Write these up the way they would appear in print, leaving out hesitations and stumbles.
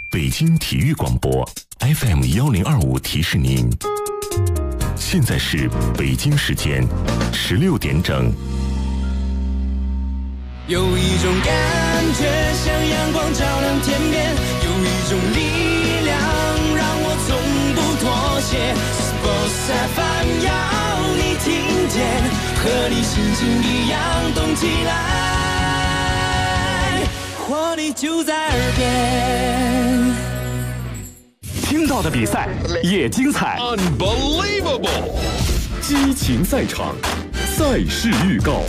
北京体育广播 FM1025提示您，现在是北京时间16点整。 有一种感觉像阳光照亮天边，有一种力量让我从不妥协。Sports FM 要你听见，和你心情一样动起来，活力就在耳边。 听到的比赛也精彩 Unbelievable 激情赛场，赛事预告。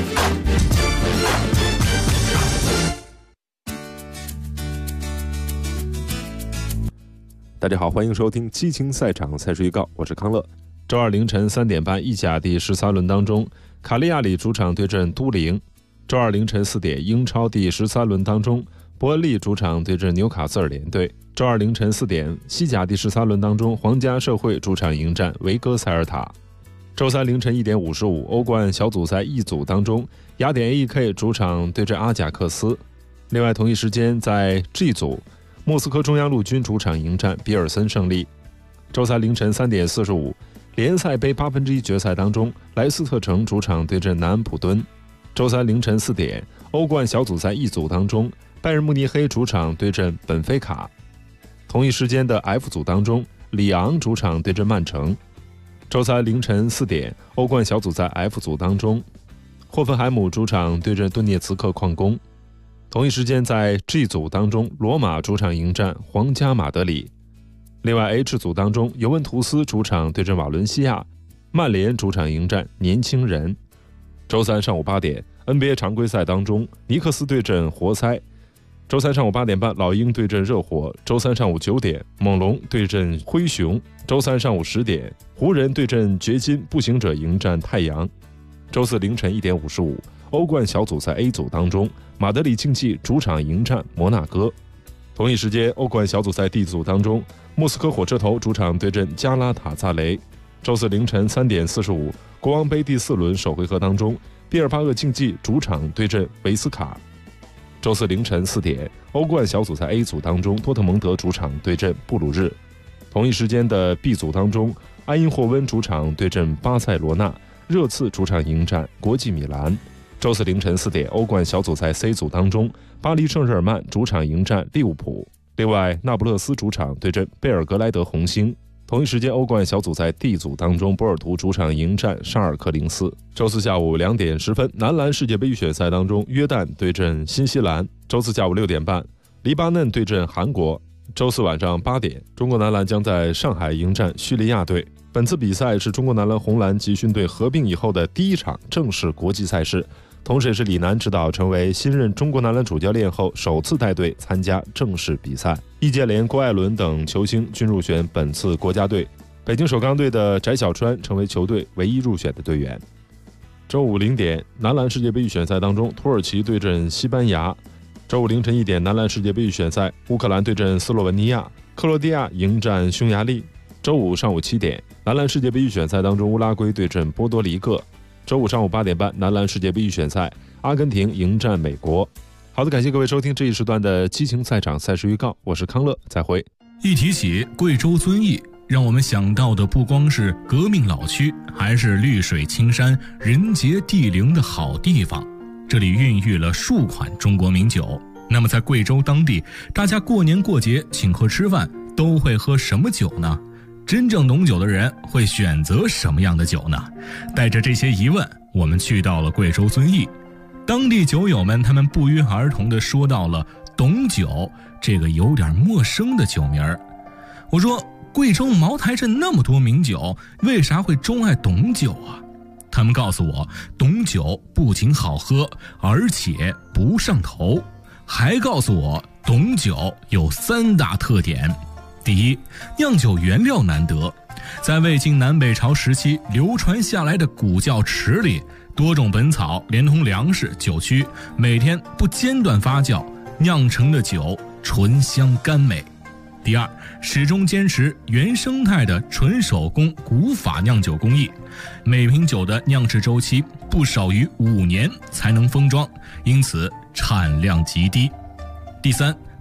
大家好，欢迎收听激情赛场赛事预告，我是康乐。周二凌晨3点半，意甲第13轮当中，卡利亚里主场对阵都灵。周二凌晨4点，英超第13轮当中，伯恩利主场对阵纽卡斯尔联队。周二凌晨4点，西甲第13轮当中，皇家社会主场迎战维戈塞尔塔。周三凌晨1点55，欧冠小组赛 E 组当中，雅典 AEK 主场对阵阿贾克斯。另外同一时间在 G 组，莫斯科中央陆军主场迎战比尔森胜利。周三凌晨3点45，联赛杯1/8决赛当中，莱斯特城主场对阵南安普敦。周三凌晨4点，欧冠小组赛 E 组当中，拜仁慕尼黑主场对阵本菲卡。同一时间的 F 组当中，里昂主场对阵曼城。周三凌晨4点，欧冠小组赛 F 组当中，霍芬海姆主场对阵顿涅茨克矿工。同一时间在 G 组当中，罗马主场迎战皇家马德里。另外 H 组当中，尤文图斯主场对阵瓦伦西亚，曼联主场迎战年轻人。周三上午8点 NBA 常规赛当中，尼克斯对阵活塞。周三上午8点半，老鹰对阵热火。周三上午9点，猛龙对阵灰熊。周三上午10点，湖人对阵掘金，步行者迎战太阳。周四凌晨1点55，欧冠小组赛 A 组当中，马德里竞技主场迎战摩纳哥。同一时间，欧冠小组赛 D 组当中，莫斯科火车头主场对阵加拉塔萨雷。周四凌晨3点45，国王杯第4轮首回合当中，毕尔巴鄂竞技主场对阵维斯卡。周四凌晨4点，欧冠小组赛 A 组当中，多特蒙德主场对阵布鲁日。同一时间的 B 组当中，埃因霍温主场对阵巴塞罗那，热刺主场迎战国际米兰。周四凌晨4点，欧冠小组赛 C 组当中，巴黎圣日耳曼主场迎战利物浦。另外，那不勒斯主场对阵贝尔格莱德红星。同一时间，欧冠小组赛 D 组当中，波尔图主场迎战沙尔克零四。周四下午2点10分，男篮世界杯预选赛当中，约旦对阵新西兰。周四下午6点半，黎巴嫩对阵韩国。周四晚上8点，中国男篮将在上海迎战叙利亚队。本次比赛是中国男篮红蓝集训队合并以后的第一场正式国际赛事，同时也是李楠指导成为新任中国男篮主教练后首次带队参加正式比赛。易建联、郭艾伦等球星均入选本次国家队，北京首钢队的翟小川成为球队唯一入选的队员。周五0点，男篮世界杯预选赛当中，土耳其对阵西班牙。周五凌晨1点，男篮世界杯预选赛，乌克兰对阵斯洛文尼亚，克罗地亚迎战匈牙利。周五上午7点，男篮世界杯预选赛当中，乌拉圭对阵波多黎各。周五上午8点半，男篮世界杯预选赛，阿根廷迎战美国。好的，感谢各位收听这一时段的激情赛场赛事预告，我是康乐，再会。 一提起贵州遵义，让我们想到的不光是革命老区，还是绿水青山、人杰地灵的好地方。这里孕育了数款中国名酒。那么在贵州当地，大家过年过节请客吃饭都会喝什么酒呢？真正懂酒的人会选择什么样的酒呢？带着这些疑问，我们去到了贵州遵义。当地酒友们他们不约而同地说到了董酒这个有点陌生的酒名儿。我说，贵州茅台镇那么多名酒，为啥会钟爱董酒啊？他们告诉我，董酒不仅好喝，而且不上头，还告诉我董酒有3大特点。第一，酿酒原料难得，在魏晋南北朝时期流传下来的古窖池里，多种本草连同粮食、酒曲，每天不间断发酵，酿成的酒醇香甘美。第二，始终坚持原生态的纯手工古法酿酒工艺，每瓶酒的酿制周期不少于5年才能封装，因此产量极低。第三，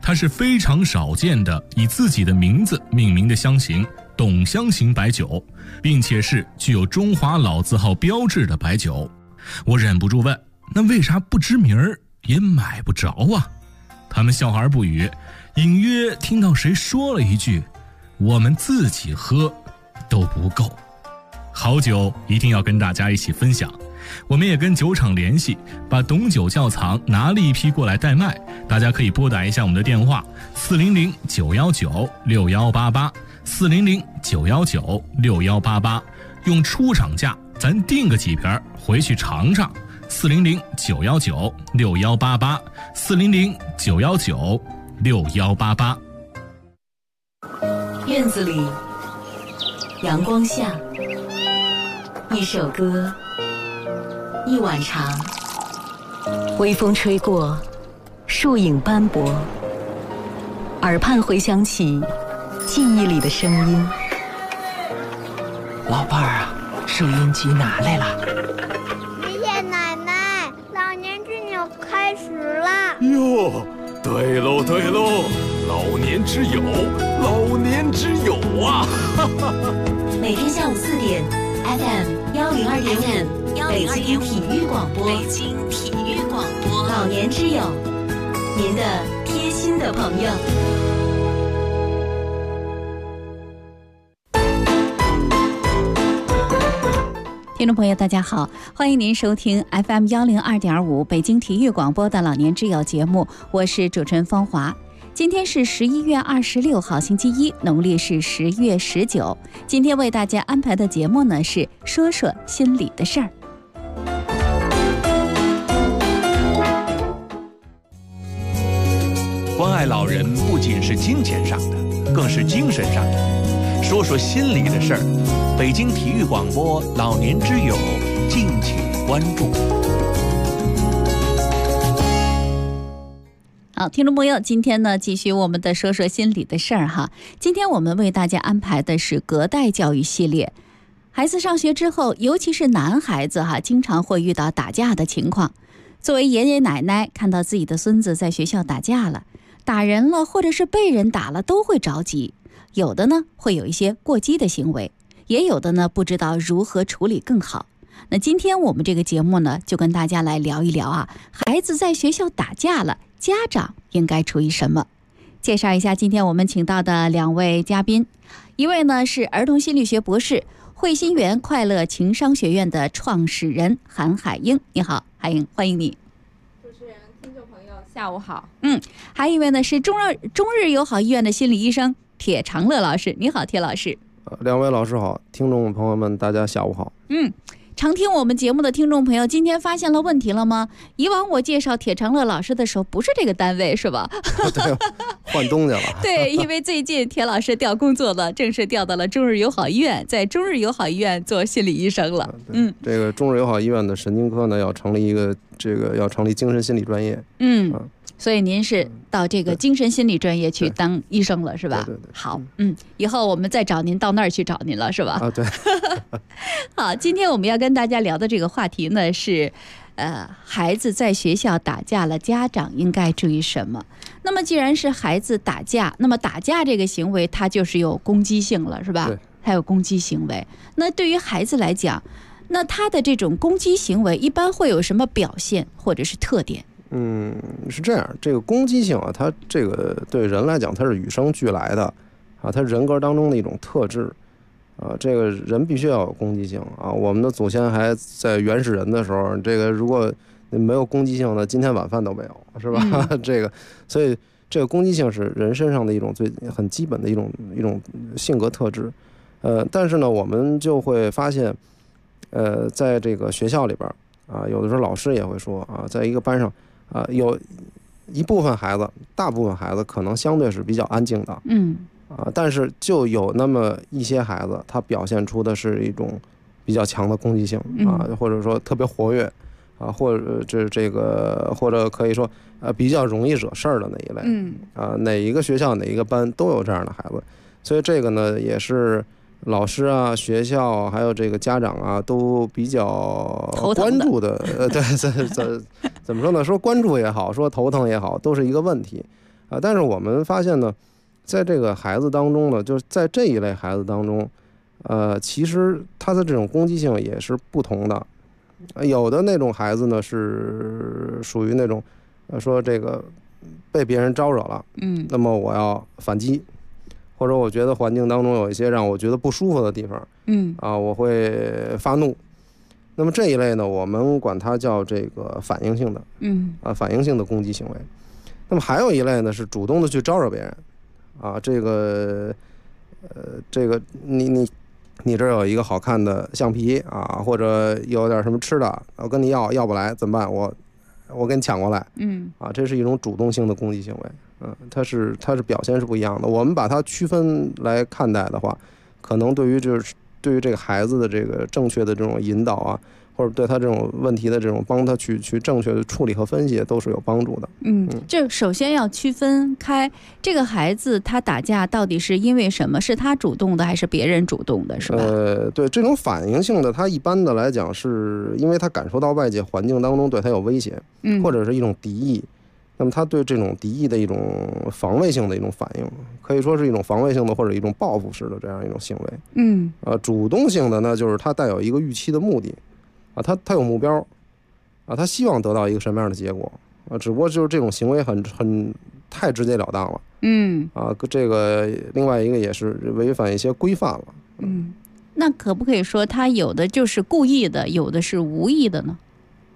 它是非常少见的以自己的名字命名的香型董香型白酒，并且是具有中华老字号标志的白酒。我忍不住问，那为啥不知名儿也买不着啊？他们笑而不语，隐约听到谁说了一句，我们自己喝都不够。好酒一定要跟大家一起分享，我们也跟酒厂联系，把董酒窖藏拿了一批过来代卖，大家可以拨打一下我们的电话400-919-6188 400-919-6188，用出厂价咱订个几瓶回去尝尝。400-919-6188 400-919-6188。 院子里，阳光下，一首歌，一碗茶，微风吹过，树影斑驳，耳畔回响起记忆里的声音。 老伴儿啊，收音机拿来了。 爷爷奶奶，老年之友开始啦！ 哟，对喽对喽，老年之友，老年之友啊！ 每天下午4点 ，FM 102.5，北京体育广播，北京体育广播，老年之友，您的贴心的朋友。 听众朋友大家好，欢迎您收听 FM 102.5北京体育广播的老年之友节目，我是主持人芳华。今天是11月26号星期一，农历是10月19。今天为大家安排的节目呢是说说心里的事儿。 关爱老人不仅是金钱上的，更是精神上的。说说心里的事儿，北京体育广播老年之友，敬请关注。 好，听众朋友，今天呢继续我们的说说心里的事儿哈。今天我们为大家安排的是隔代教育系列。孩子上学之后，尤其是男孩子哈，经常会遇到打架的情况。作为爷爷奶奶，看到自己的孙子在学校打架了，打人了，或者是被人打了，都会着急。有的呢会有一些过激的行为，也有的呢不知道如何处理更好。那今天我们这个节目呢，就跟大家来聊一聊啊，孩子在学校打架了，家长应该注意什么？介绍一下今天我们请到的2位嘉宾，一位呢是儿童心理学博士，汇心园快乐情商学院的创始人韩海英。你好，海英，欢迎你。 主持人、听众朋友，下午好。 还有一位呢是中日友好医院的心理医生铁长乐老师。你好，铁老师。 2位老师好，听众朋友们大家下午好。 常听我们节目的听众朋友，今天发现了问题了吗？以往我介绍铁长乐老师的时候，不是这个单位是吧？ 对，换东家了。 对，因为最近铁老师调工作了，正式调到了中日友好医院，在中日友好医院做心理医生了。 这个中日友好医院的神经科呢，要成立精神心理专业。 所以您是到这个精神心理专业去当医生了是吧？ 对。 好，以后我们再找您到那儿去找您了是吧？ 对。 好，今天我们要跟大家聊的这个话题呢是，孩子在学校打架了，家长应该注意什么？那么既然是孩子打架，那么打架这个行为它就是有攻击性了是吧？ 对， 它有攻击行为。那对于孩子来讲，那他的这种攻击行为一般会有什么表现或者是特点？ 是这样，这个攻击性啊，它这个对人来讲，它是与生俱来的啊，它人格当中的一种特质啊。这个人必须要有攻击性啊。我们的祖先还在原始人的时候，这个如果没有攻击性呢，今天晚饭都没有，是吧？所以这个攻击性是人身上的一种很基本的一种性格特质。但是呢，我们就会发现，在这个学校里边啊，有的时候老师也会说啊，在一个班上。有一部分孩子，大部分孩子可能相对是比较安静的，但是就有那么一些孩子，他表现出的是一种比较强的攻击性啊，或者说特别活跃啊，或者可以说比较容易惹事儿的那一类，哪一个学校哪一个班都有这样的孩子，所以这个呢也是老师啊、学校还有这个家长啊，都比较关注的。对，怎么说呢？说关注也好，说头疼也好，都是一个问题。 但是我们发现呢，在这个孩子当中呢，就是在这一类孩子当中，其实他的这种攻击性也是不同的。有的那种孩子呢是属于那种，说这个被别人招惹了，那么我要反击，或者我觉得环境当中有一些让我觉得不舒服的地方，我会发怒。那么这一类呢，我们管它叫这个反应性的，反应性的攻击行为。那么还有一类呢是主动的去招惹别人，这个你这儿有一个好看的橡皮或者有点什么吃的，我跟你要不来怎么办？我给你抢过来，这是一种主动性的攻击行为，它是表现是不一样的。我们把它区分来看待的话，可能对于这个孩子的这个正确的这种引导或者对他这种问题的这种帮他去正确的处理和分析都是有帮助的。 这首先要区分开这个孩子他打架到底是因为什么，是他主动的还是别人主动的，是吧？ 对，这种反应性的，他一般的来讲是因为他感受到外界环境当中对他有威胁，或者是一种敌意，那么他对这种敌意的一种防卫性的一种反应，可以说是一种防卫性的或者一种报复式的这样一种行为。主动性的呢，就是他带有一个预期的目的。他有目标，他希望得到一个什么样的结果，只不过就是这种行为太直截了当了，这个另外一个也是违反一些规范了。 那可不可以说他有的就是故意的，有的是无意的呢？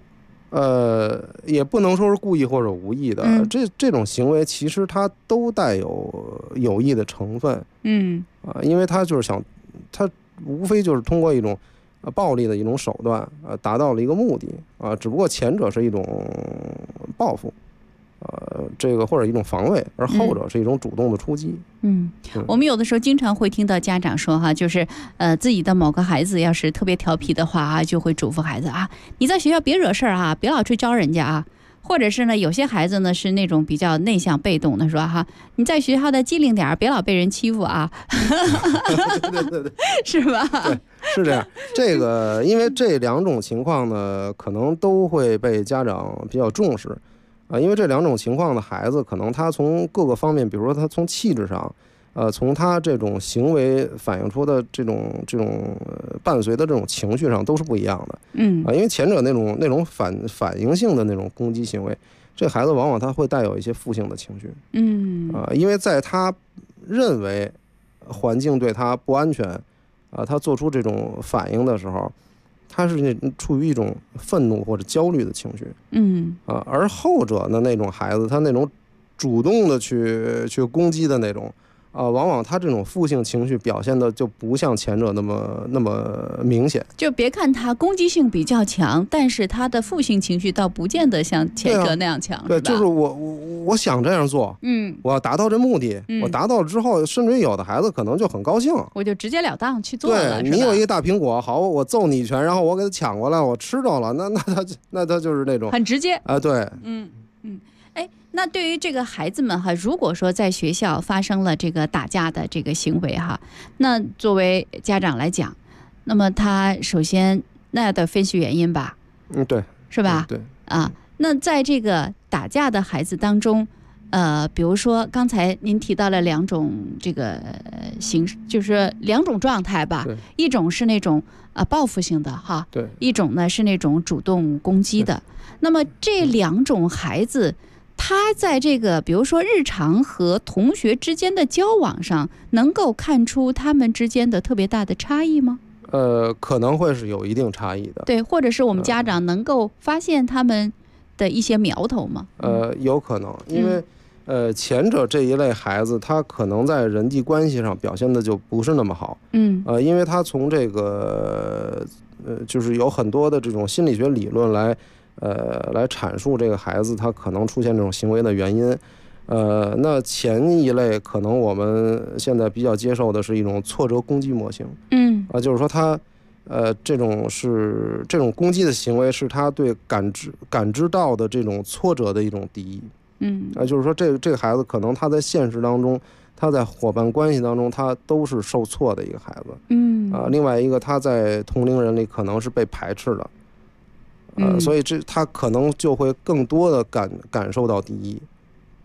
也不能说是故意或者无意的，这种行为其实它都带有意的成分，因为他就是他无非就是通过一种暴力的一种手段，达到了一个目的，只不过前者是一种报复，这个或者一种防卫，而后者是一种主动的出击。 我们有的时候经常会听到家长说就是自己的某个孩子要是特别调皮的话就会嘱咐孩子你在学校别惹事儿别老去招人家或者是呢，有些孩子呢是那种比较内向被动的，说你在学校的机灵点，别老被人欺负对， 是吧？ 对，是这样。这个因为这两种情况呢，可能都会被家长比较重视因为这两种情况的孩子，可能他从各个方面，比如说他从气质上，从他这种行为反映出的这种伴随的这种情绪上都是不一样的。因为前者那种反应性的那种攻击行为，这孩子往往他会带有一些负性的情绪。因为在他认为环境对他不安全他做出这种反应的时候，他是处于一种愤怒或者焦虑的情绪。而后者的那种孩子，他那种主动的去攻击的那种往往他这种负性情绪表现的就不像前者那么明显。 就别看他攻击性比较强，但是他的负性情绪倒不见得像前者那样强。 对，就是我想这样做，我要达到这目的，我达到了之后，甚至于有的孩子可能就很高兴， 我就直截了当去做了。 对，你有一个大苹果，好，我揍你一拳，然后我给他抢过来，我吃着了，那他就是那种很直接对。 那对于这个孩子们如果说在学校发生了这个打架的这个行为那作为家长来讲，那么他首先那要得分析原因吧， 对， 是吧？ 对那在这个打架的孩子当中，比如说刚才您提到了两种这个形式，就是两种状态吧，一种是那种报复性的对， 一种呢是那种主动攻击的。那么这两种孩子，他在这个比如说日常和同学之间的交往上，能够看出他们之间的特别大的差异吗？ 可能会是有一定差异的。 对，或者是我们家长能够发现他们的一些苗头吗？ 有可能，因为前者这一类孩子，他可能在人际关系上表现的就不是那么好。因为他从这个就是有很多的这种心理学理论来阐述这个孩子他可能出现这种行为的原因。那前一类可能我们现在比较接受的是一种挫折攻击模型。就是说他这种攻击的行为是他对感知到的这种挫折的一种敌意。就是说这个孩子可能他在现实当中，他在伙伴关系当中，他都是受挫的一个孩子。另外一个他在同龄人里可能是被排斥的。所以他可能就会更多的感受到敌意。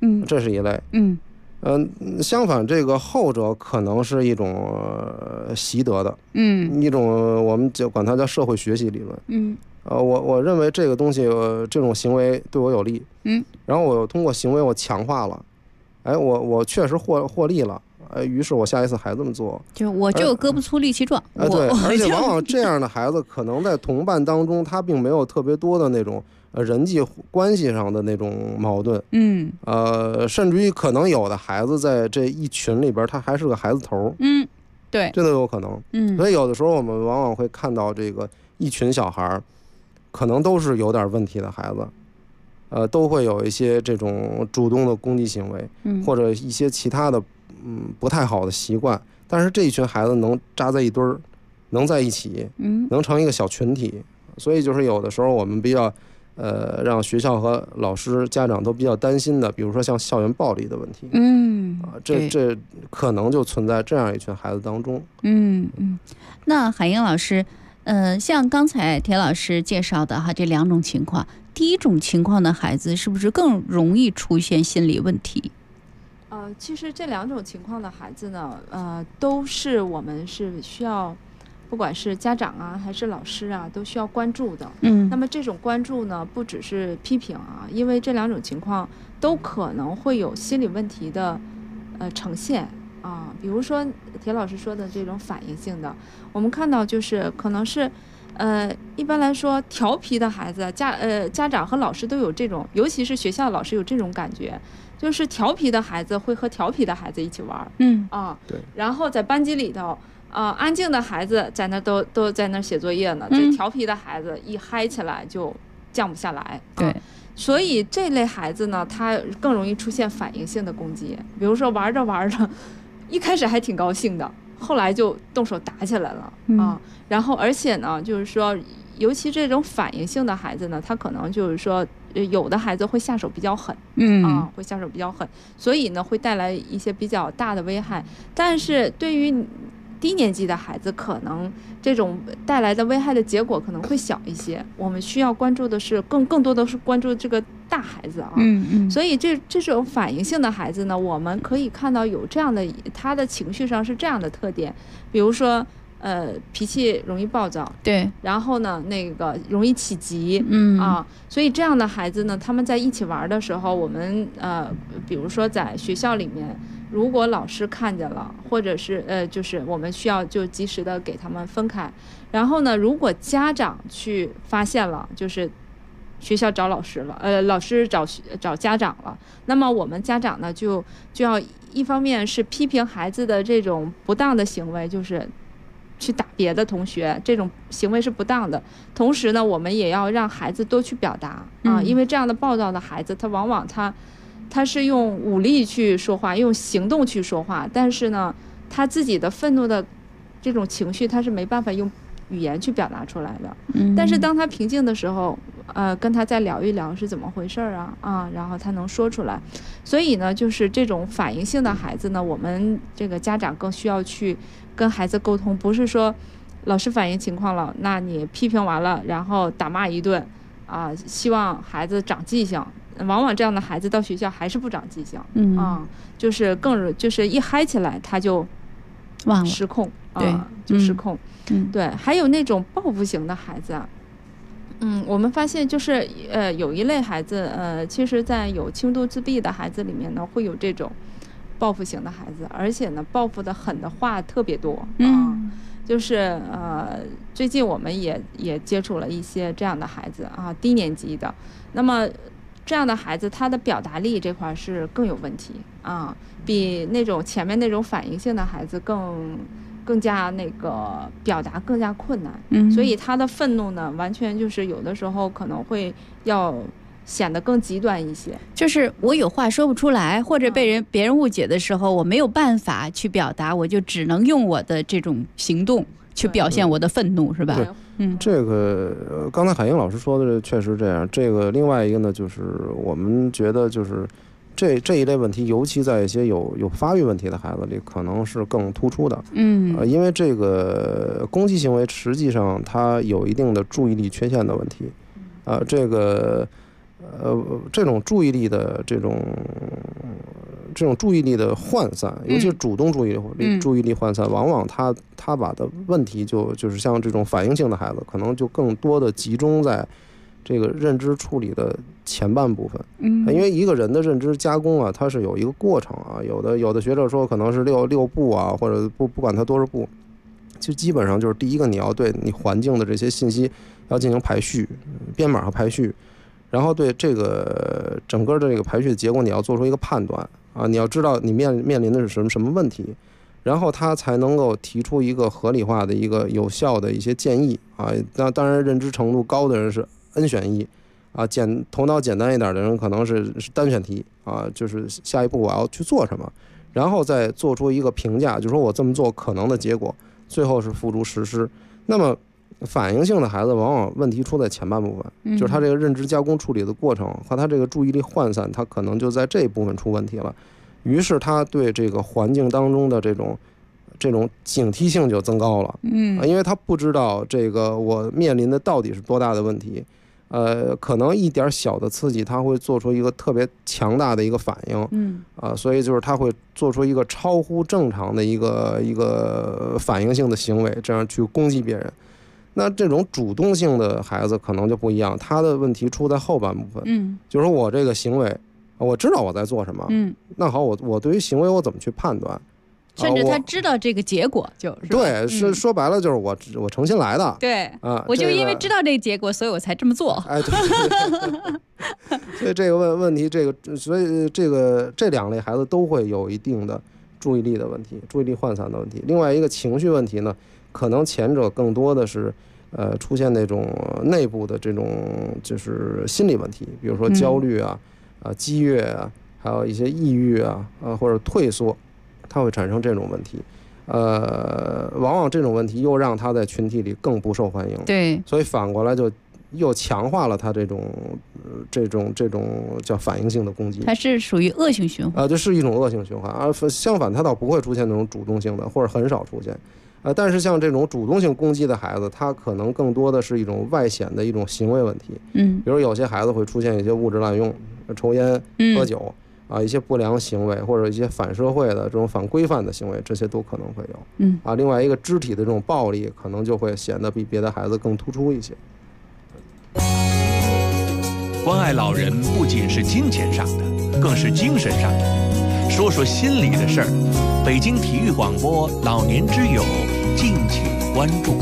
这是一类。相反，这个后者可能是一种习得的，一种我们就管它叫社会学习理论。我认为这个东西，这种行为对我有利，然后我通过行为我强化了，我确实获利了，于是我下一次还这么做， 就我就有胳膊粗力气壮， 对，而且往往这样的孩子可能在同伴当中，他并没有特别多的那种人际关系上的那种矛盾，甚至于可能有的孩子在这一群里边，他还是个孩子头， 对， 这都有可能，所以有的时候我们往往会看到这个一群小孩，可能都是有点问题的孩子，都会有一些这种主动的攻击行为，或者一些其他的不太好的习惯，但是这一群孩子能扎在一堆儿，能在一起，能成一个小群体，所以就是有的时候我们比较让学校和老师、家长都比较担心的，比如说像校园暴力的问题，这可能就存在这样一群孩子当中。 那海英老师，像刚才田老师介绍的这两种情况，第一种情况的孩子是不是更容易出现心理问题？ 其实这两种情况的孩子呢，都是我们是需要，不管是家长啊还是老师啊，都需要关注的。那么这种关注呢，不只是批评啊，因为这两种情况都可能会有心理问题的呈现啊。比如说田老师说的这种反应性的，我们看到就是可能是一般来说调皮的孩子，家长和老师都有这种，尤其是学校老师有这种感觉。就是调皮的孩子会和调皮的孩子一起玩， 对， 然后在班级里头，安静的孩子在那都在那写作业呢，这调皮的孩子一嗨起来就降不下来， 对， 所以这类孩子呢，他更容易出现反应性的攻击，比如说玩着玩着，一开始还挺高兴的，后来就动手打起来了然后而且呢，就是说，尤其这种反应性的孩子呢，他可能就是说。有的孩子会下手比较狠，会下手比较狠，所以呢会带来一些比较大的危害。但是对于低年级的孩子，可能这种带来的危害的结果可能会小一些。我们需要关注的是更多的是关注这个大孩子啊。所以这种反应性的孩子呢，我们可以看到有这样的，他的情绪上是这样的特点，比如说。脾气容易暴躁， 对， 然后呢，那个容易起急，所以这样的孩子呢，他们在一起玩的时候，我们比如说在学校里面，如果老师看见了，或者是就是我们需要就及时的给他们分开，然后呢，如果家长去发现了，就是学校找老师了，老师找家长了，那么我们家长呢就要一方面是批评孩子的这种不当的行为，就是去打别的同学，这种行为是不当的。同时呢，我们也要让孩子多去表达因为这样的暴躁的孩子，他往往他是用武力去说话，用行动去说话，但是呢，他自己的愤怒的这种情绪，他是没办法用语言去表达出来的。但是当他平静的时候，跟他再聊一聊是怎么回事然后他能说出来。所以呢，就是这种反应性的孩子呢，我们这个家长更需要去跟孩子沟通，不是说老师反映情况了，那你批评完了，然后打骂一顿希望孩子长记性。往往这样的孩子到学校还是不长记性，就是就是一嗨起来他就忘了失控， 对， 就失控，对。还有那种报复型的孩子我们发现就是有一类孩子其实在有轻度自闭的孩子里面呢，会有这种报复型的孩子，而且呢报复的狠的话特别多就是最近我们也接触了一些这样的孩子低年级的，那么这样的孩子他的表达力这块是更有问题比那种前面那种反应性的孩子更加那个表达更加困难，所以他的愤怒呢，完全就是有的时候可能会要显得更极端一些， 就是我有话说不出来，或者被别人误解的时候，我没有办法去表达，我就只能用我的这种行动去表现我的愤怒，是吧？ 这个刚才海英老师说的确实这样。这个另外一个呢，就是我们觉得就是这一类问题，尤其在一些有发育问题的孩子里，可能是更突出的。因为这个攻击行为实际上它有一定的注意力缺陷的问题。这个这种注意力的这种注意力的涣散，尤其是主动注意力涣散，往往他把的问题就是像这种反应性的孩子，可能就更多的集中在这个认知处理的前半部分。因为一个人的认知加工啊，它是有一个过程啊，有的学者说可能是六步啊，或者不管它多少步，就基本上就是第一个，你要对你环境的这些信息要进行排序，编码和排序，然后对这个整个的这个排序的结果你要做出一个判断啊，你要知道你面临的是什么问题，然后他才能够提出一个合理化的一个有效的一些建议啊。那当然认知程度高的人是 N 选一啊，头脑简单一点的人可能是单选题啊，就是下一步我要去做什么，然后再做出一个评价，就是说我这么做可能的结果，最后是付诸实施。那么反应性的孩子往往问题出在前半部分，就是他这个认知加工处理的过程和他这个注意力涣散，他可能就在这一部分出问题了。于是他对这个环境当中的这种警惕性就增高了，因为他不知道这个我面临的到底是多大的问题，可能一点小的刺激他会做出一个特别强大的一个反应，所以就是他会做出一个超乎正常的一个反应性的行为，这样去攻击别人。那这种主动性的孩子可能就不一样，他的问题出在后半部分，就是说我这个行为我知道我在做什么，那好，我对于行为我怎么去判断， 甚至他知道这个结果就是对，说白了就是我诚心来的， 对啊，我就因为知道这个结果，所以我才这么做。 哎，对。所以这个问题，所以这两类孩子都会有一定的注意力的问题，注意力涣散的问题。另外一个情绪问题呢，可能前者更多的是出现那种内部的这种就是心理问题，比如说焦虑啊、激越啊，还有一些抑郁啊，或者退缩，它会产生这种问题。往往这种问题又让他在群体里更不受欢迎， 对， 所以反过来就又强化了他这种叫反应性的攻击， 它是属于恶性循环， 这是一种恶性循环。而相反，它倒不会出现那种主动性的，或者很少出现。但是像这种主动性攻击的孩子，他可能更多的是一种外显的一种行为问题，比如有些孩子会出现一些物质滥用、抽烟、喝酒。一些不良行为或者一些反社会的这种反规范的行为，这些都可能会有。另外一个肢体的这种暴力，可能就会显得比别的孩子更突出一些。 关爱老人不仅是金钱上的，更是精神上的。说说心里的事儿，北京体育广播老年之友，敬请关注。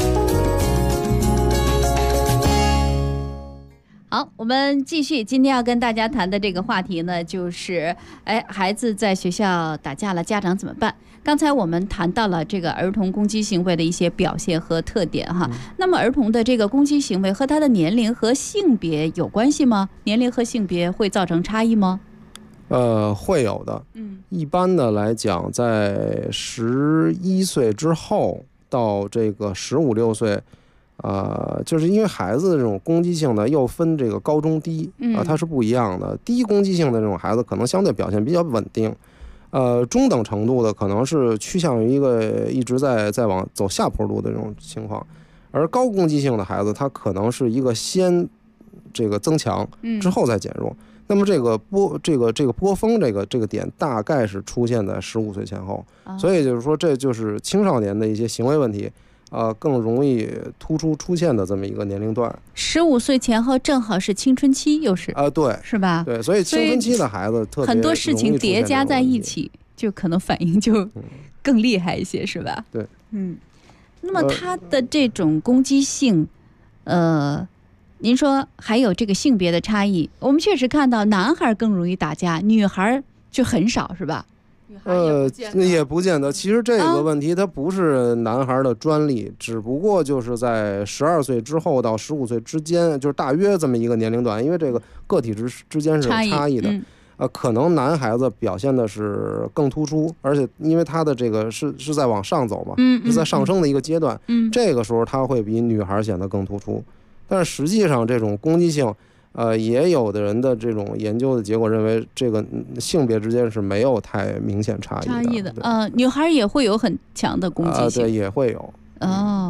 好，我们继续。今天要跟大家谈的这个话题呢，就是孩子在学校打架了，家长怎么办？刚才我们谈到了这个儿童攻击行为的一些表现和特点哈。那么儿童的这个攻击行为和他的年龄和性别有关系吗？年龄和性别会造成差异吗？ 会有的。一般的来讲，在11岁之后到这个15、16岁。就是因为孩子的这种攻击性呢，又分这个高中低它是不一样的。低攻击性的这种孩子可能相对表现比较稳定，中等程度的可能是趋向于一个一直在往走下坡路的这种情况，而高攻击性的孩子他可能是一个先这个增强之后再减弱。那么这个波峰这个点大概是出现在15岁前后，所以就是说这就是青少年的一些行为问题。更容易突出出现的这么一个年龄段 ，15岁前后正好是青春期，又是对， 是吧？ 对，所以青春期的孩子特别很多事情叠加在一起，就可能反应就更厉害一些，是吧？ 对， 那么他的这种攻击性，您说还有这个性别的差异，我们确实看到男孩更容易打架，女孩就很少，是吧？ 也不见得。其实这个问题它不是男孩的专利，只不过就是在12岁之后到15岁之间，就是大约这么一个年龄段，因为这个个体之间是有差异的。可能男孩子表现的是更突出，而且因为他的这个是在往上走嘛，是在上升的一个阶段，这个时候他会比女孩显得更突出。但是实际上这种攻击性。也有的人的这种研究的结果认为，这个性别之间是没有太明显差异的。 女孩也会有很强的攻击性。 对，也会有。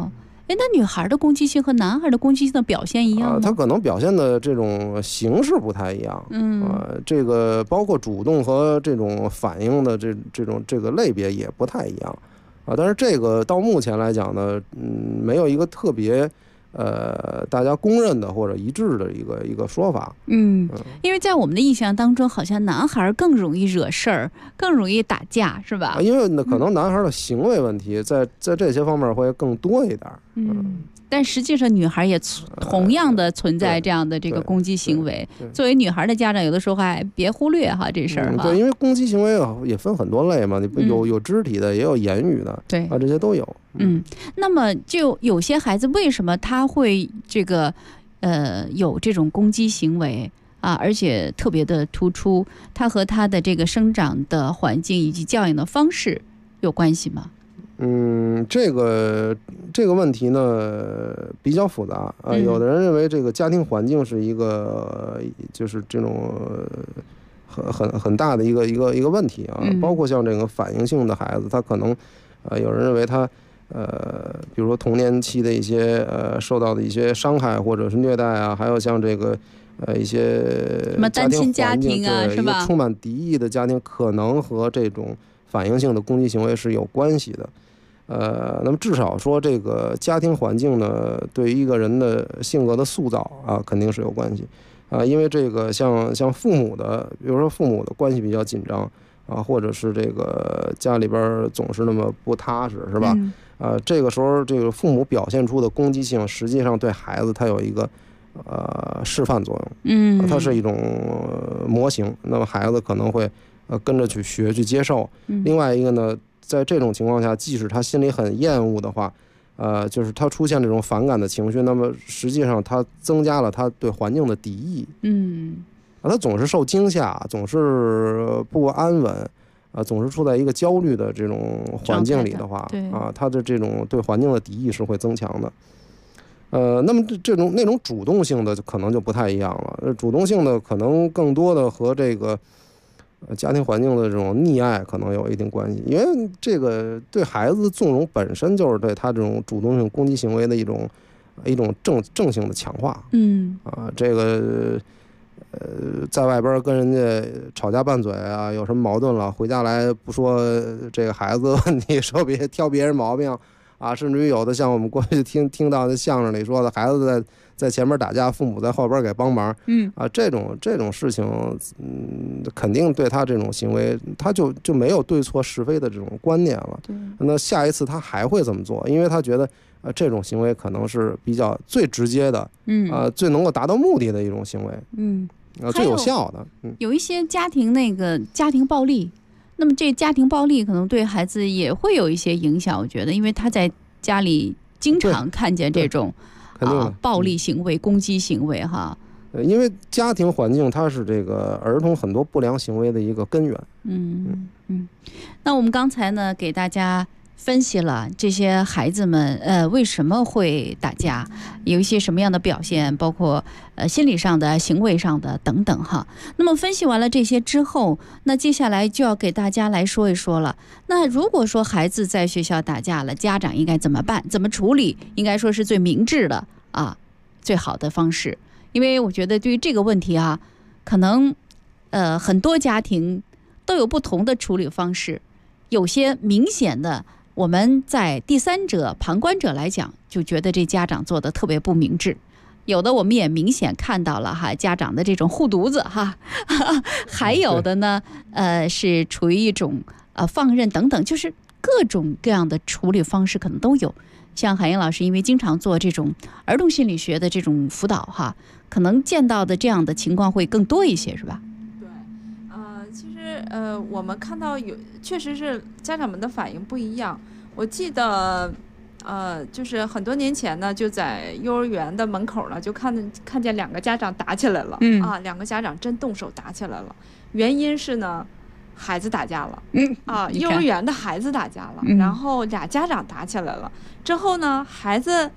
哎，那女孩的攻击性和男孩的攻击性的表现一样吗？ 他可能表现的这种形式不太一样。这个包括主动和这种反应的这个类别也不太一样但是这个到目前来讲呢，没有一个特别大家公认的或者一致的一个说法。 因为在我们的印象当中，好像男孩更容易惹事儿，更容易打架，是吧？ 因为可能男孩的行为问题在这些方面会更多一点。 但实际上女孩也同样的存在这样的这个攻击行为。作为女孩的家长，有的时候还别忽略哈这事儿。 对，因为攻击行为也分很多类嘛，你有肢体的，也有言语的， 对这些都有。 那么就有些孩子为什么他会这个有这种攻击行为而且特别的突出，他和他的这个生长的环境以及教养的方式有关系吗？ 这个问题呢比较复杂有的人认为这个家庭环境是一个就是这种很大的一个问题包括像这个反应性的孩子，他可能有人认为他比如说童年期的一些受到的一些伤害或者是虐待还有像这个一些什么单亲家庭是吧？ 一个充满敌意的家庭可能和这种反应性的攻击行为是有关系的。那么至少说这个家庭环境呢，对于一个人的性格的塑造肯定是有关系因为这个像父母的，比如说父母的关系比较紧张或者是这个家里边总是那么不踏实，是吧？这个时候这个父母表现出的攻击性，实际上对孩子他有一个示范作用，它是一种模型，那么孩子可能会跟着去学去接受。另外一个呢，在这种情况下，即使他心里很厌恶的话，就是他出现这种反感的情绪，那么实际上他增加了他对环境的敌意。他总是受惊吓，总是不安稳，总是处在一个焦虑的这种环境里的话，他的这种对环境的敌意是会增强的。那么那种主动性的可能就不太一样了。主动性的可能更多的和这个家庭环境的这种溺爱可能有一定关系，因为这个对孩子纵容本身就是对他这种主动性攻击行为的一种正性的强化。这个在外边跟人家吵架拌嘴有什么矛盾了，回家来不说这个孩子问题，说挑别人毛病甚至于有的像我们过去听到的相声里说的，孩子在前面打架，父母在后边给帮忙，这种事情，肯定对他这种行为，他就没有对错是非的这种观念了。那下一次他还会这么做，因为他觉得这种行为可能是比较最直接的，最能够达到目的的一种行为，最有效的。 有一些家庭家庭暴力。那么这家庭暴力可能对孩子也会有一些影响，我觉得，因为他在家里经常看见这种暴力行为、攻击行为哈。 因为家庭环境它是这个儿童很多不良行为的一个根源。 那我们刚才呢给大家分析了这些孩子们为什么会打架，有一些什么样的表现，包括心理上的、行为上的等等哈。那么分析完了这些之后，那接下来就要给大家来说一说了。那如果说孩子在学校打架了，家长应该怎么办？怎么处理？应该说是最明智的最好的方式。因为我觉得对于这个问题可能很多家庭都有不同的处理方式，有些明显的。我们在第三者、旁观者来讲，就觉得这家长做的特别不明智。有的我们也明显看到了家长的这种护犊子还有的呢，是处于一种放任等等，就是各种各样的处理方式可能都有。像海英老师，因为经常做这种儿童心理学的这种辅导可能见到的这样的情况会更多一些，是吧？ 其实我们看到确实是家长们的反应不一样。我记得就是很多年前呢，就在幼儿园的门口呢，就看见两个家长打起来了，两个家长真动手打起来了。原因是呢，孩子打架了，幼儿园的孩子打架了，然后俩家长打起来了。之后呢，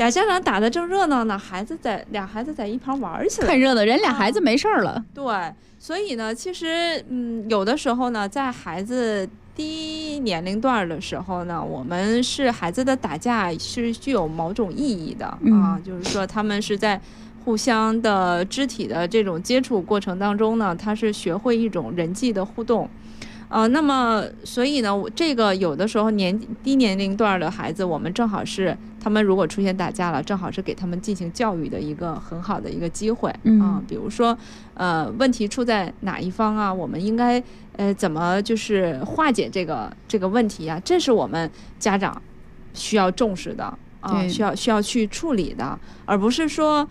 俩家长打得正热闹呢，俩孩子在一旁玩起来， 看热闹，人俩孩子没事儿了。 对，所以呢，其实有的时候呢，在孩子低年龄段的时候呢，我们是孩子的打架是具有某种意义的啊，就是说他们是在互相的肢体的这种接触过程当中呢，他是学会一种人际的互动。那么所以呢，这个有的时候低年龄段的孩子，我们正好是他们如果出现打架了，正好是给他们进行教育的一个很好的一个机会啊。比如说问题出在哪一方啊，我们应该怎么就是化解这个问题啊，这是我们家长需要重视的啊，需要去处理的，而不是说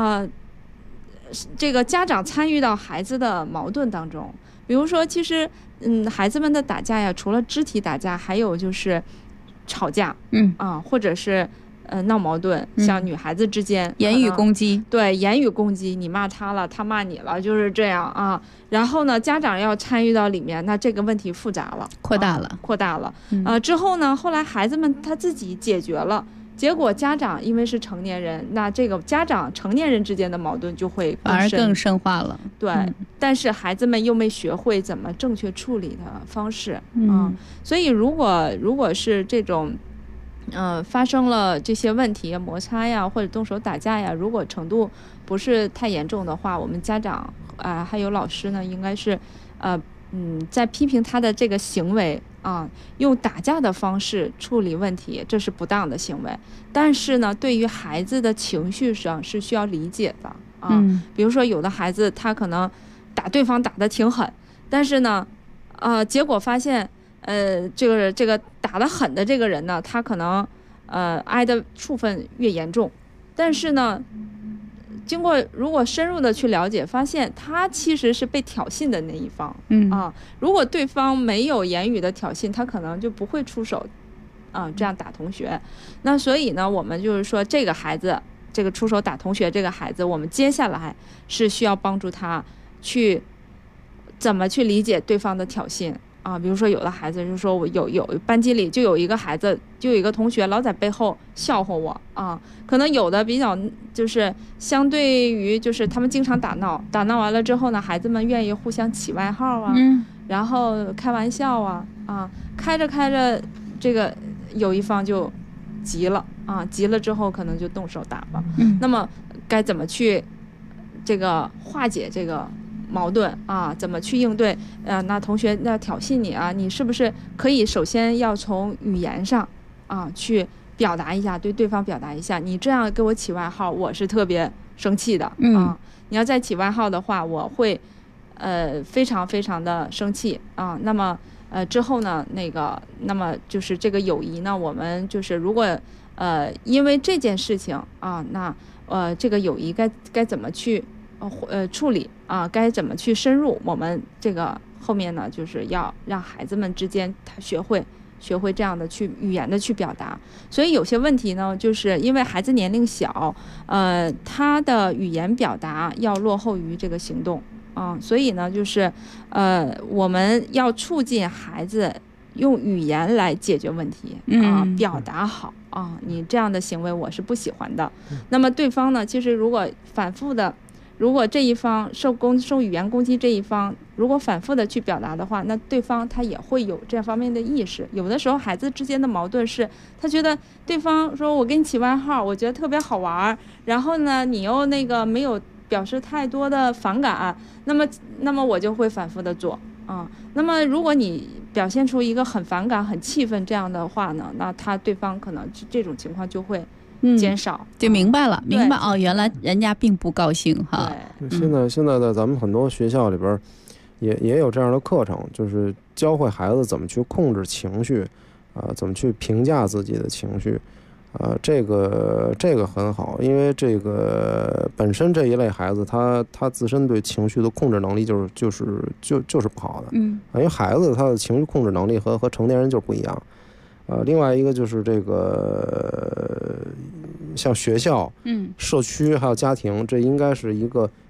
这个家长参与到孩子的矛盾当中。比如说其实孩子们的打架呀，除了肢体打架，还有就是吵架或者是闹矛盾，像女孩子之间言语攻击， 对，言语攻击，你骂他了，他骂你了，就是这样啊。然后呢，家长要参与到里面，那这个问题复杂了， 扩大了之后呢，后来孩子们他自己解决了。结果家长因为是成年人，那这个家长成年人之间的矛盾就会反而更深化了。 对，但是孩子们又没学会怎么正确处理的方式所以如果是这种发生了这些问题，摩擦呀或者动手打架呀，如果程度不是太严重的话，我们家长还有老师呢，应该是在批评他的这个行为用打架的方式处理问题，这是不当的行为。但是呢，对于孩子的情绪上是需要理解的比如说有的孩子他可能打对方打得挺狠，但是呢结果发现这个打得狠的这个人呢，他可能挨的处分越严重，但是呢经过如果深入的去了解，发现他其实是被挑衅的那一方如果对方没有言语的挑衅，他可能就不会出手这样打同学。那所以呢，我们就是说这个孩子，这个出手打同学这个孩子，我们接下来是需要帮助他去怎么去理解对方的挑衅比如说有的孩子就说我有班级里就有一个孩子，就有一个同学老在背后笑话我可能有的比较就是相对于就是他们经常打闹完了之后呢，孩子们愿意互相起外号然后开玩笑开着这个有一方就急了急了之后可能就动手打了那么该怎么去这个化解这个矛盾怎么去应对那同学那挑衅你你是不是可以首先要从语言上去表达一下，对对方表达一下，你这样给我起外号我是特别生气的你要再起外号的话，我会非常非常的生气那么之后呢那么就是这个友谊呢，我们就是如果因为这件事情那这个友谊该怎么去处理该怎么去深入，我们这个后面呢就是要让孩子们之间他学会这样的去语言的去表达。所以有些问题呢，就是因为孩子年龄小他的语言表达要落后于这个行动所以呢就是我们要促进孩子用语言来解决问题表达好你这样的行为我是不喜欢的那么对方呢，其实如果反复的，如果这一方受语言攻击这一方如果反复的去表达的话，那对方他也会有这方面的意识。有的时候孩子之间的矛盾是他觉得对方说我给你起外号我觉得特别好玩，然后呢你又没有表示太多的反感，那么我就会反复的做那么如果你表现出一个很反感很气愤这样的话呢，那对方可能这种情况就会减少就明白了原来人家并不高兴现在在咱们很多学校里边也有这样的课程，就是教会孩子怎么去控制情绪怎么去评价自己的情绪这个很好，因为这个本身这一类孩子他自身对情绪的控制能力就是不好的因为孩子他的情绪控制能力和成年人就不一样另外一个就是这个像学校社区还有家庭，这应该是一个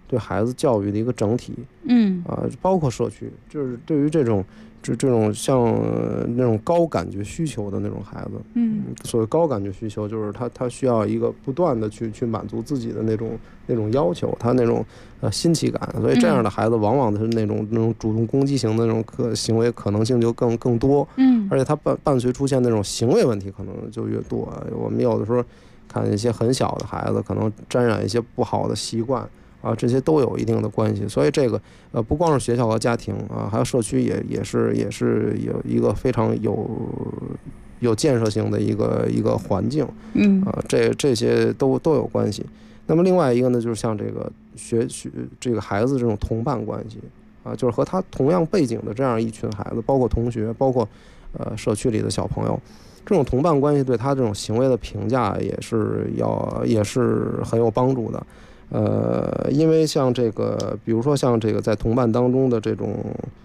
对孩子教育的一个整体，包括社区，就是对于这种像那种高感觉需求的那种孩子，所谓高感觉需求，就是他需要一个不断的去满足自己的那种要求，他那种新奇感，所以这样的孩子往往是那种主动攻击型的那种行为可能性就更多，而且他伴随出现那种行为问题可能就越多。我们有的时候看一些很小的孩子可能沾染一些不好的习惯啊，这些都有一定的关系，所以这个不光是学校和家庭啊，还有社区也是有一个非常有建设性的一个环境，这些都有关系。那么另外一个呢，就是像这个这个孩子这种同伴关系啊，就是和他同样背景的这样一群孩子，包括同学，包括社区里的小朋友，这种同伴关系对他这种行为的评价也是很有帮助的。因为像这个，比如说像这个在同伴当中的这种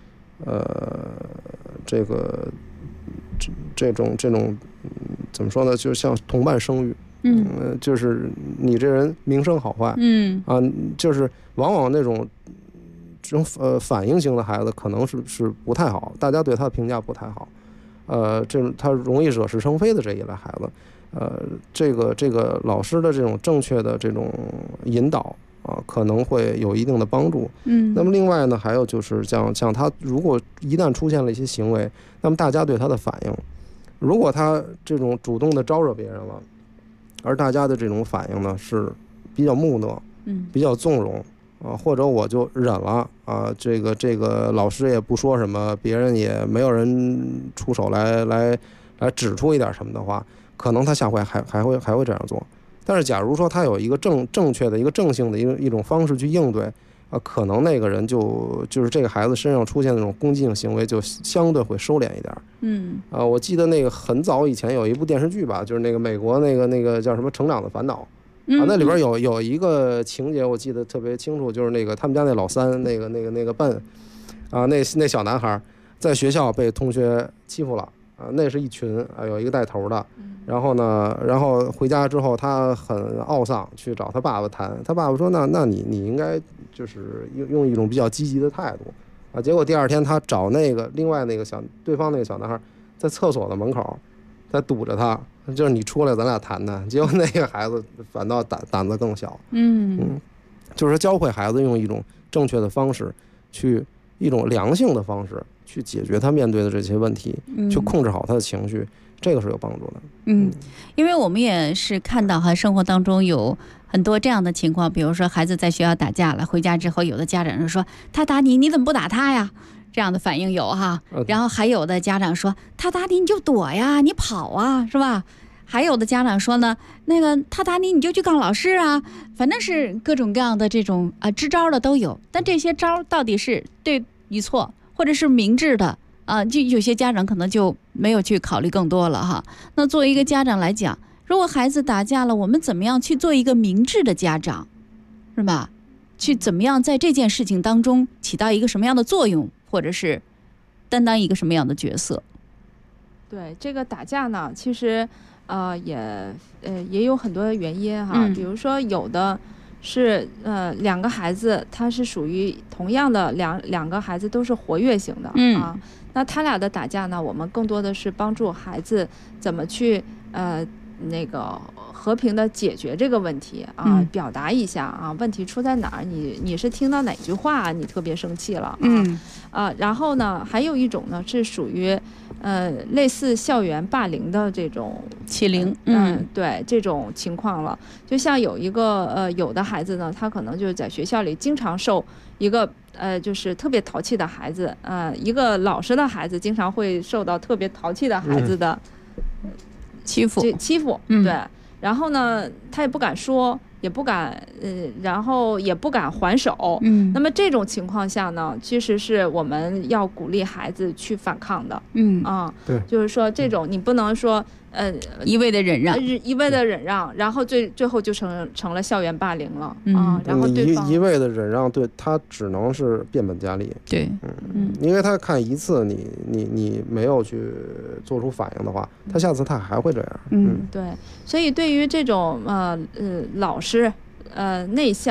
怎么说呢？就是像同伴声誉，就是你这人名声好坏，就是往往这种反应型的孩子可能是不太好，大家对他的评价不太好，他容易惹是生非的这一类孩子。这个老师的这种正确的这种引导啊，可能会有一定的帮助。那么另外呢，还有就是像他如果一旦出现了一些行为，那么大家对他的反应，如果他这种主动的招惹别人了，而大家的这种反应呢是比较木讷，比较纵容啊，或者我就忍了啊，这个老师也不说什么，别人也没有人出手来指出一点什么的话，可能他下回还会这样做。但是假如说他有一个正确的一个正性的一种方式去应对，可能那个人就是这个孩子身上出现那种攻击性行为就相对会收敛一点。我记得那个很早以前有一部电视剧吧，就是那个美国那个叫什么《成长的烦恼》啊，那里边有一个情节我记得特别清楚，就是那个他们家那老三那个笨啊，那小男孩在学校被同学欺负了。那是一群有一个带头的，然后回家之后他很懊丧，去找他爸爸谈，他爸爸说那你应该就是用一种比较积极的态度啊。结果第二天他找另外对方那个小男孩在厕所的门口，在堵着他，就是你出来咱俩谈谈。结果那个孩子反倒胆子更小。就是教会孩子用一种正确的方式，去一种良性的方式去解决他面对的这些问题，去控制好他的情绪，这个是有帮助的。 因为我们也是看到生活当中有很多这样的情况，比如说孩子在学校打架了，回家之后有的家长就说他打你，你怎么不打他呀？这样的反应有哈。然后还有的家长说他打你你就躲呀，你跑啊，是吧？还有的家长说呢，那个他打你你就去告老师啊，反正是各种各样的这种支招的都有。但这些招到底是对与错，或者是明智的就有些家长可能就没有去考虑更多了哈。那作为一个家长来讲，如果孩子打架了，我们怎么样去做一个明智的家长，是吧？去怎么样在这件事情当中起到一个什么样的作用，或者是担当一个什么样的角色？ 对，这个打架呢，其实也有很多的原因哈。比如说有的是两个孩子，他是属于同样的两个孩子都是活跃型的那他俩的打架呢，我们更多的是帮助孩子怎么去那个和平的解决这个问题表达一下问题出在哪儿，你是听到哪句话你特别生气了然后呢还有一种呢是属于类似校园霸凌的这种欺凌对这种情况了。就像有一个有的孩子呢，他可能就是在学校里经常受一个就是特别淘气的孩子一个老实的孩子经常会受到特别淘气的孩子的欺负对，然后呢他也不敢说，也不敢然后也不敢还手那么这种情况下呢，其实是我们要鼓励孩子去反抗的对， 就是说这种你不能说一味的忍让，然后最后就成了校园霸凌了然后对方一味的忍让，对他只能是变本加厉。 对， 因为他看一次你没有去做出反应的话，他下次他还会这样。 对，所以对于这种老师内向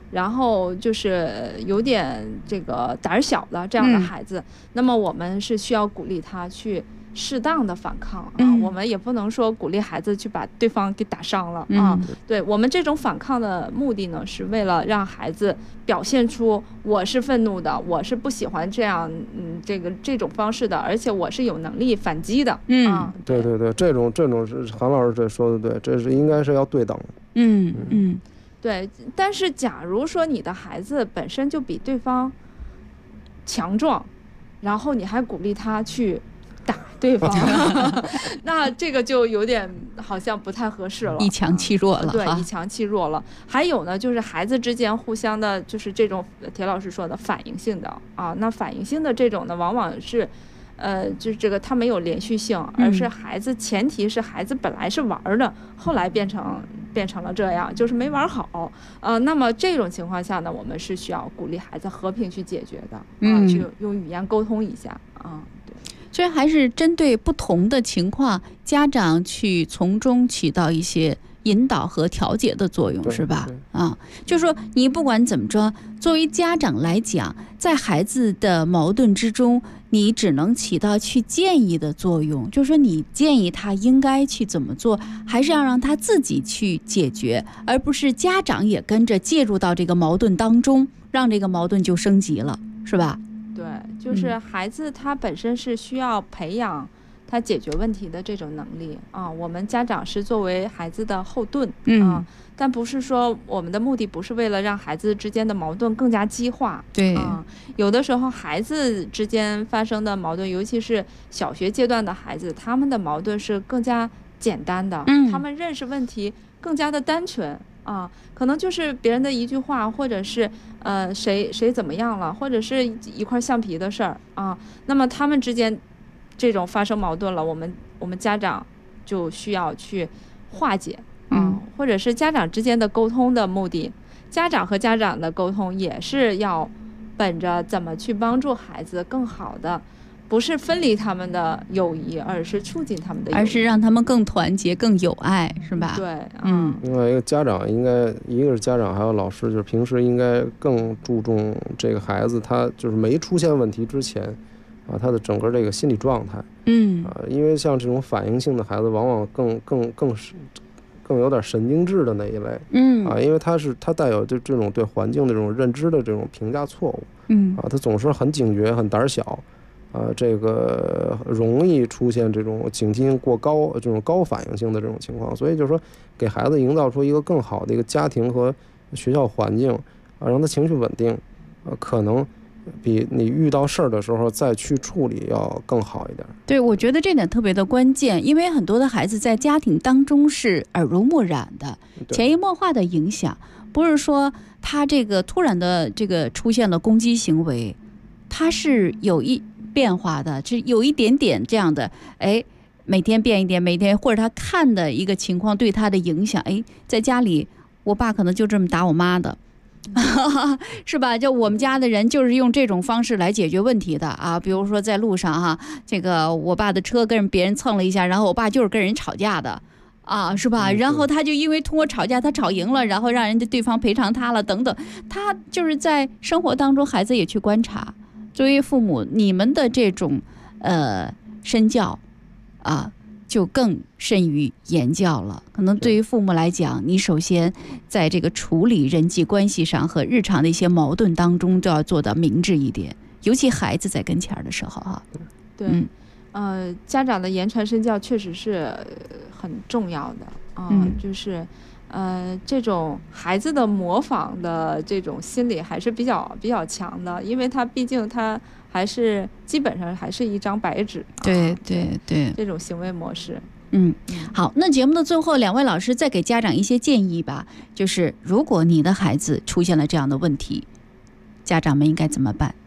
然后就是有点这个胆小的这样的孩子，那么我们是需要鼓励他去适当的反抗啊，我们也不能说鼓励孩子去把对方给打伤了啊。对，我们这种反抗的目的呢，是为了让孩子表现出我是愤怒的，我是不喜欢这样这种方式的，而且我是有能力反击的。 对，这种是韩老师这说的对，这是应该是要对等。 对。但是假如说你的孩子本身就比对方强壮，然后你还鼓励他去打对方那这个就有点好像不太合适了， 以强欺弱了。 对，以强欺弱了。还有呢，就是孩子之间互相的，就是这种铁老师说的反应性的啊，那反应性的这种呢，往往是就是这个它没有连续性，而是孩子前提是孩子本来是玩的，后来变成了这样，就是没玩好那么这种情况下呢，我们是需要鼓励孩子和平去解决的去用语言沟通一下对。 所以还是针对不同的情况，家长去从中起到一些引导和调节的作用，是吧？就是说你不管怎么着，作为家长来讲，在孩子的矛盾之中，你只能起到去建议的作用，就是说你建议他应该去怎么做，还是要让他自己去解决，而不是家长也跟着介入到这个矛盾当中，让这个矛盾就升级了，是吧？ 对，就是孩子他本身是需要培养他解决问题的这种能力我们家长是作为孩子的后盾但不是说我们的目的不是为了让孩子之间的矛盾更加激化。 对有的时候孩子之间发生的矛盾，尤其是小学阶段的孩子，他们的矛盾是更加简单的他们认识问题更加的单纯可能就是别人的一句话，或者是谁怎么样了，或者是一块橡皮的事儿那么他们之间这种发生矛盾了，我们家长就需要去化解或者是家长之间的沟通的目的，家长和家长的沟通也是要本着怎么去帮助孩子更好的，不是分离他们的友谊，而是促进他们的友谊， 而是让他们更团结更有爱，是吧？ 对另外一个家长应该，一个是家长还有老师，就是平时应该更注重这个孩子他就是没出现问题之前他的整个这个心理状态因为像这种反应性的孩子往往更有点神经质的那一类因为他带有这种对环境的这种认知的这种评价错误他总是很警觉很胆小这个容易出现这种警惕性过高这种高反应性的这种情况，所以就是说给孩子营造出一个更好的一个家庭和学校环境让他情绪稳定可能比你遇到事儿的时候再去处理要更好一点。 对，我觉得这点特别的关键，因为很多的孩子在家庭当中是耳濡目染的，潜移默化的影响，不是说他这个突然的这个出现了攻击行为，他是有变化的，是有一点点这样的每天变一点，每天或者他看的一个情况对他的影响在家里我爸可能就这么打我妈的是吧？就我们家的人就是用这种方式来解决问题的比如说在路上这个我爸的车跟别人蹭了一下，然后我爸就是跟人吵架的是吧？然后他就因为通过吵架他吵赢了，然后让人家对方赔偿他了等等，他就是在生活当中孩子也去观察。作为父母，你们的这种身教就更甚于言教了。可能对于父母来讲，你首先在这个处理人际关系上和日常的一些矛盾当中都要做到明智一点，尤其孩子在跟前的时候对家长的言传身教确实是很重要的就是这种孩子的模仿的这种心理还是比较强的，因为他毕竟他还是基本上还是一张白纸对这种行为模式好，那节目的最后，两位老师再给家长一些建议吧，就是如果你的孩子出现了这样的问题，家长们应该怎么办？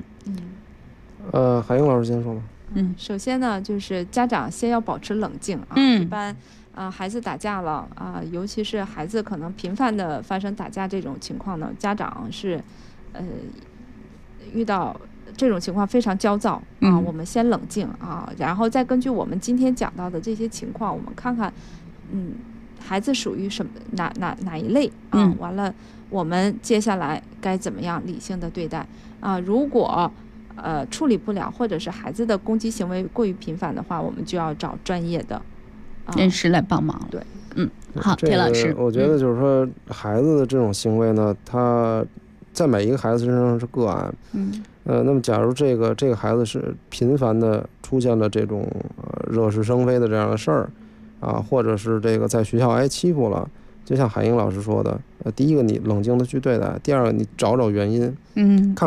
海英老师先说吧。 首先呢，就是家长先要保持冷静一般孩子打架了尤其是孩子可能频繁的发生打架这种情况呢，家长是遇到这种情况非常焦躁我们先冷静然后再根据我们今天讲到的这些情况，我们看看孩子属于什么哪一类啊？完了，我们接下来该怎么样理性的对待啊？如果处理不了，或者是孩子的攻击行为过于频繁的话，我们就要找专业的人士来帮忙。 对， 好，田老师， 我觉得就是说，孩子的这种行为呢，他在每一个孩子身上是个案。那么假如这个孩子是频繁的出现了这种惹是生非的这样的事儿啊，或者是这个在学校挨欺负了，就像海英老师说的，第一个你冷静的去对待，第二个你找原因，看